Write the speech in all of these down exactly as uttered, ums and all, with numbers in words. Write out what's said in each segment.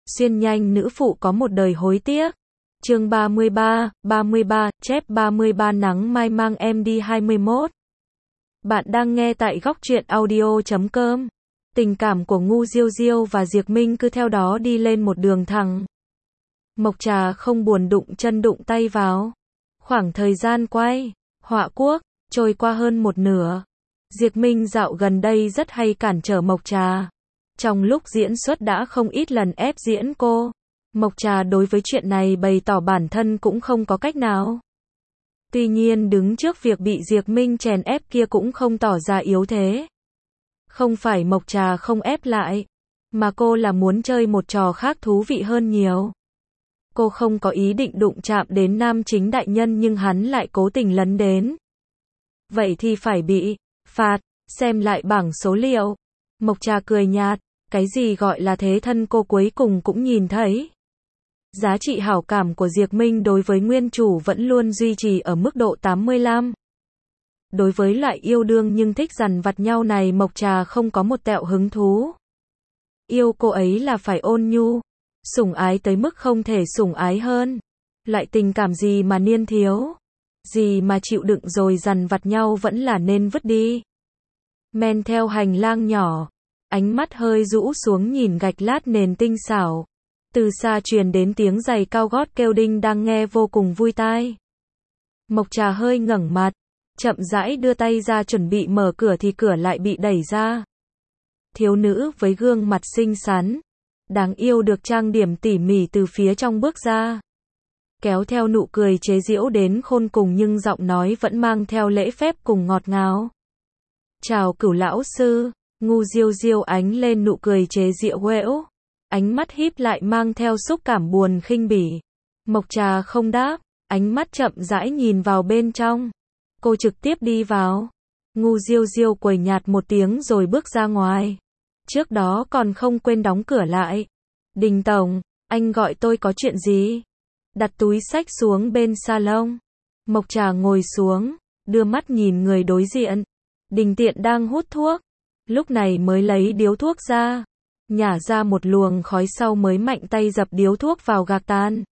Xuyên nhanh nữ phụ có một đời hối tiếc. Chương ba mươi ba, ba mươi ba, chép ba mươi ba nắng mai mang em đi hai mươi mốt. Bạn đang nghe tại góc truyện audio chấm com. Tình cảm của Ngu Diêu Diêu và Diệp Minh cứ theo đó đi lên một đường thẳng. Mộc Trà không buồn đụng chân đụng tay vào. Khoảng thời gian quay họa quốc trôi qua hơn một nửa. Diệp Minh dạo gần đây rất hay cản trở Mộc Trà. Trong lúc diễn xuất đã không ít lần ép diễn cô. Mộc Trà đối với chuyện này bày tỏ bản thân cũng không có cách nào. Tuy nhiên đứng trước việc bị Diệp Minh chèn ép kia cũng không tỏ ra yếu thế. Không phải Mộc Trà không ép lại, mà cô là muốn chơi một trò khác thú vị hơn nhiều. Cô không có ý định đụng chạm đến nam chính đại nhân nhưng hắn lại cố tình lấn đến. Vậy thì phải bị phạt, xem lại bảng số liệu. Mộc Trà cười nhạt, cái gì gọi là thế thân cô cuối cùng cũng nhìn thấy. Giá trị hảo cảm của Diệp Minh đối với nguyên chủ vẫn luôn duy trì ở mức độ tám mươi lăm. Đối với loại yêu đương nhưng thích dằn vặt nhau này Mộc Trà không có một tẹo hứng thú. Yêu cô ấy là phải ôn nhu, sủng ái tới mức không thể sủng ái hơn. Loại tình cảm gì mà niên thiếu, gì mà chịu đựng rồi dằn vặt nhau vẫn là nên vứt đi. Men theo hành lang nhỏ, ánh mắt hơi rũ xuống nhìn gạch lát nền tinh xảo. Từ xa truyền đến tiếng giày cao gót kêu đinh đang nghe vô cùng vui tai. Mộc Trà hơi ngẩng mặt, chậm rãi đưa tay ra chuẩn bị mở cửa thì cửa lại bị đẩy ra. Thiếu nữ với gương mặt xinh xắn, đáng yêu được trang điểm tỉ mỉ từ phía trong bước ra. Kéo theo nụ cười chế giễu đến khôn cùng nhưng giọng nói vẫn mang theo lễ phép cùng ngọt ngào. Chào Cửu lão sư. Ngu Diêu Diêu ánh lên nụ cười chế giễu uễu. Ánh mắt híp lại mang theo xúc cảm buồn khinh bỉ. Mộc Trà không đáp, ánh mắt chậm rãi nhìn vào bên trong. Cô trực tiếp đi vào. Ngu Diêu Diêu quầy nhạt một tiếng rồi bước ra ngoài. Trước đó còn không quên đóng cửa lại. Đình tổng, anh gọi tôi có chuyện gì? Đặt túi xách xuống bên salon. Mộc Trà ngồi xuống, đưa mắt nhìn người đối diện. Đình Tiện đang hút thuốc. Lúc này mới lấy điếu thuốc ra. Nhả ra một luồng khói sau mới mạnh tay dập điếu thuốc vào gạc tàn.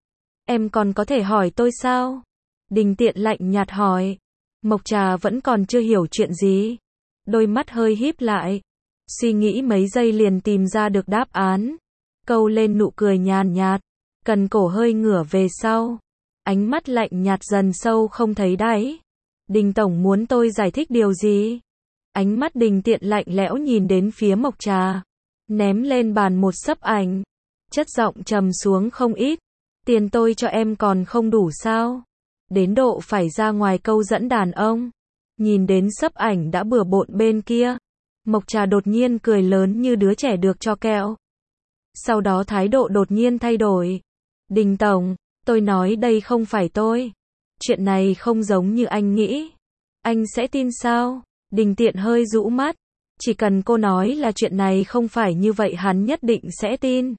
Em còn có thể hỏi tôi sao? Đình Tiện lạnh nhạt hỏi. Mộc Trà vẫn còn chưa hiểu chuyện gì. Đôi mắt hơi híp lại. Suy nghĩ mấy giây liền tìm ra được đáp án. Câu lên nụ cười nhàn nhạt. Cần cổ hơi ngửa về sau. Ánh mắt lạnh nhạt dần sâu không thấy đáy. Đình tổng muốn tôi giải thích điều gì? Ánh mắt Đình Tiện lạnh lẽo nhìn đến phía Mộc Trà. Ném lên bàn một xấp ảnh. Chất giọng trầm xuống không ít. Tiền tôi cho em còn không đủ sao? Đến độ phải ra ngoài câu dẫn đàn ông. Nhìn đến xấp ảnh đã bừa bộn bên kia. Mộc Trà đột nhiên cười lớn như đứa trẻ được cho kẹo. Sau đó thái độ đột nhiên thay đổi. Đình tổng, tôi nói đây không phải tôi. Chuyện này không giống như anh nghĩ. Anh sẽ tin sao? Đình Tiện hơi rũ mắt. Chỉ cần cô nói là chuyện này không phải như vậy hắn nhất định sẽ tin.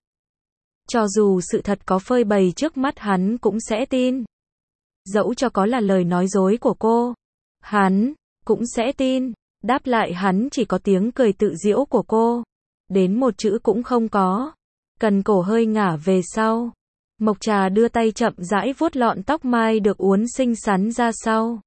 Cho dù sự thật có phơi bày trước mắt hắn cũng sẽ tin. Dẫu cho có là lời nói dối của cô, hắn cũng sẽ tin. Đáp lại hắn chỉ có tiếng cười tự giễu của cô. Đến một chữ cũng không có. Cần cổ hơi ngả về sau. Mộc Trà đưa tay chậm rãi vuốt lọn tóc mai được uốn xinh xắn ra sau.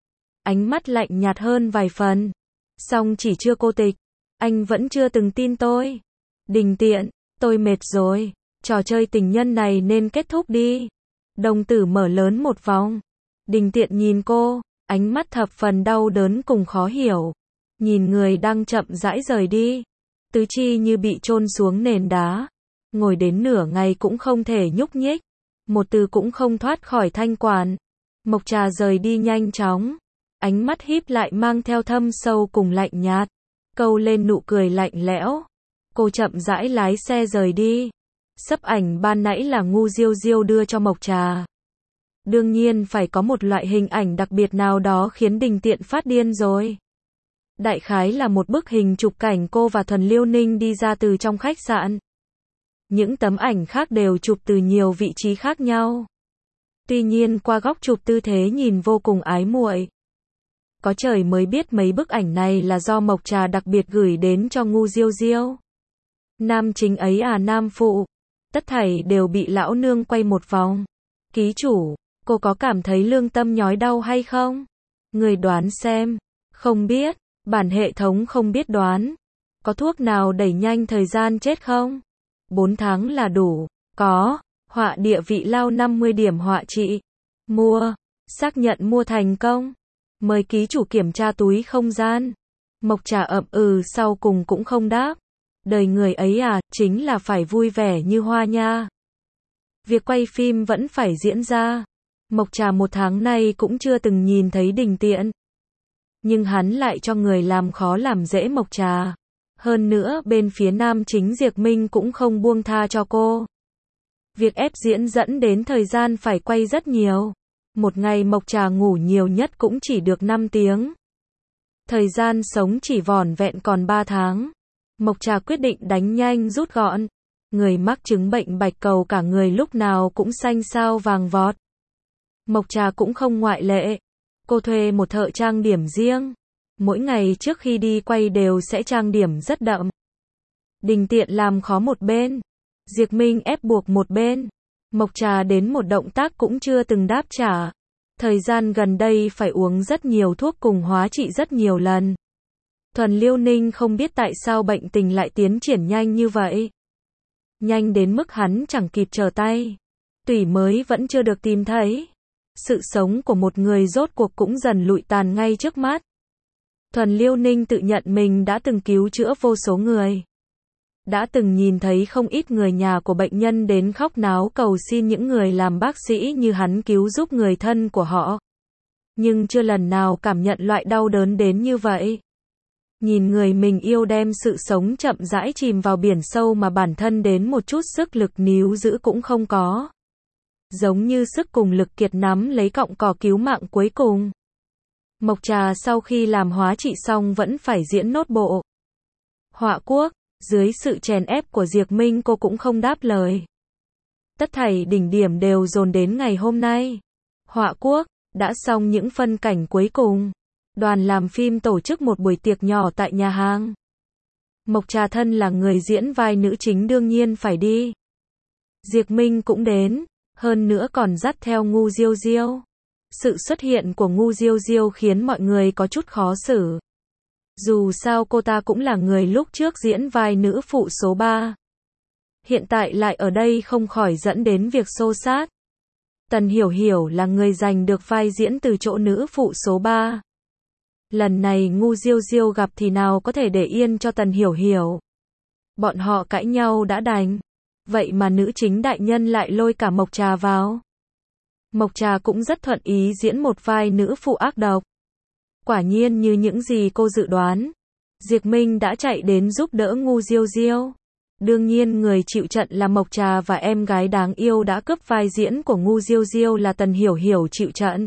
Ánh mắt lạnh nhạt hơn vài phần. Song chỉ chưa cô tịch. Anh vẫn chưa từng tin tôi. Đình Tiện, tôi mệt rồi. Trò chơi tình nhân này nên kết thúc đi. Đồng tử mở lớn một vòng. Đình Tiện nhìn cô, ánh mắt thập phần đau đớn cùng khó hiểu. Nhìn người đang chậm rãi rời đi. Tứ chi như bị chôn xuống nền đá. Ngồi đến nửa ngày cũng không thể nhúc nhích. Một từ cũng không thoát khỏi thanh quản. Mộc Trà rời đi nhanh chóng. Ánh mắt híp lại mang theo thâm sâu cùng lạnh nhạt. Câu lên nụ cười lạnh lẽo. Cô chậm rãi lái xe rời đi. Xấp ảnh ban nãy là Ngu Diêu Diêu đưa cho Mộc Trà. Đương nhiên phải có một loại hình ảnh đặc biệt nào đó khiến Đình Tiện phát điên rồi. Đại khái là một bức hình chụp cảnh cô và Thuần Liêu Ninh đi ra từ trong khách sạn. Những tấm ảnh khác đều chụp từ nhiều vị trí khác nhau. Tuy nhiên qua góc chụp tư thế nhìn vô cùng ái muội. Có trời mới biết mấy bức ảnh này là do Mộc Trà đặc biệt gửi đến cho Ngu Diêu Diêu. Nam chính ấy à nam phụ. Tất thảy đều bị lão nương quay một vòng. Ký chủ, cô có cảm thấy lương tâm nhói đau hay không? Người đoán xem. Không biết, bản hệ thống không biết đoán. Có thuốc nào đẩy nhanh thời gian chết không? bốn tháng là đủ. Có. Họa địa vị lao năm mươi điểm họa trị. Mua. Xác nhận mua thành công. Mời ký chủ kiểm tra túi không gian. Mộc Trà ậm ừ sau cùng cũng không đáp. Đời người ấy à, chính là phải vui vẻ như hoa nha. Việc quay phim vẫn phải diễn ra. Mộc Trà một tháng nay cũng chưa từng nhìn thấy Đình Tiện. Nhưng hắn lại cho người làm khó làm dễ Mộc Trà. Hơn nữa bên phía nam chính Diệp Minh cũng không buông tha cho cô. Việc ép diễn dẫn đến thời gian phải quay rất nhiều. Một ngày Mộc Trà ngủ nhiều nhất cũng chỉ được năm tiếng. Thời gian sống chỉ vỏn vẹn còn ba tháng. Mộc Trà quyết định đánh nhanh rút gọn. Người mắc chứng bệnh bạch cầu cả người lúc nào cũng xanh xao vàng vọt. Mộc Trà cũng không ngoại lệ. Cô thuê một thợ trang điểm riêng. Mỗi ngày trước khi đi quay đều sẽ trang điểm rất đậm. Đình Tiện làm khó một bên. Diệp Minh ép buộc một bên. Mộc Trà đến một động tác cũng chưa từng đáp trả. Thời gian gần đây phải uống rất nhiều thuốc cùng hóa trị rất nhiều lần. Thuần Liêu Ninh không biết tại sao bệnh tình lại tiến triển nhanh như vậy. Nhanh đến mức hắn chẳng kịp trở tay. Tủy mới vẫn chưa được tìm thấy. Sự sống của một người rốt cuộc cũng dần lụi tàn ngay trước mắt. Thuần Liêu Ninh tự nhận mình đã từng cứu chữa vô số người. Đã từng nhìn thấy không ít người nhà của bệnh nhân đến khóc náo cầu xin những người làm bác sĩ như hắn cứu giúp người thân của họ. Nhưng chưa lần nào cảm nhận loại đau đớn đến như vậy. Nhìn người mình yêu đem sự sống chậm rãi chìm vào biển sâu mà bản thân đến một chút sức lực níu giữ cũng không có. Giống như sức cùng lực kiệt nắm lấy cọng cỏ cứu mạng cuối cùng. Mộc Trà sau khi làm hóa trị xong vẫn phải diễn nốt bộ Họa Quốc. Dưới sự chèn ép của Diệp Minh cô cũng không đáp lời. Tất thảy đỉnh điểm đều dồn đến ngày hôm nay. Họa Quốc đã xong những phân cảnh cuối cùng. Đoàn làm phim tổ chức một buổi tiệc nhỏ tại nhà hàng. Mộc Trà thân là người diễn vai nữ chính đương nhiên phải đi. Diệp Minh cũng đến, hơn nữa còn dắt theo Ngu Diêu Diêu. Sự xuất hiện của Ngu Diêu Diêu khiến mọi người có chút khó xử. Dù sao cô ta cũng là người lúc trước diễn vai nữ phụ số ba. Hiện tại lại ở đây không khỏi dẫn đến việc xô xát. Tần Hiểu Hiểu là người giành được vai diễn từ chỗ nữ phụ số ba. Lần này Ngu Diêu Diêu gặp thì nào có thể để yên cho Tần Hiểu Hiểu. Bọn họ cãi nhau đã đành. Vậy mà nữ chính đại nhân lại lôi cả Mộc Trà vào. Mộc Trà cũng rất thuận ý diễn một vai nữ phụ ác độc. Quả nhiên như những gì cô dự đoán. Diệp Minh đã chạy đến giúp đỡ Ngu Diêu Diêu. Đương nhiên người chịu trận là Mộc Trà và em gái đáng yêu đã cướp vai diễn của Ngu Diêu Diêu là Tần Hiểu Hiểu chịu trận.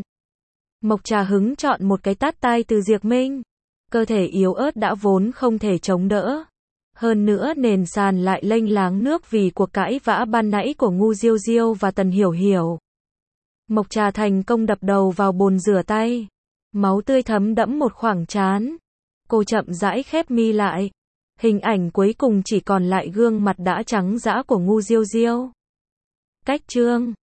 Mộc Trà hứng chọn một cái tát tai từ Diệp Minh. Cơ thể yếu ớt đã vốn không thể chống đỡ. Hơn nữa nền sàn lại lênh láng nước vì cuộc cãi vã ban nãy của Ngu Diêu Diêu và Tần Hiểu Hiểu. Mộc Trà thành công đập đầu vào bồn rửa tay. Máu tươi thấm đẫm một khoảng trán. Cô chậm rãi khép mi lại. Hình ảnh cuối cùng chỉ còn lại gương mặt đã trắng dã của Ngu Diêu Diêu. Cách chương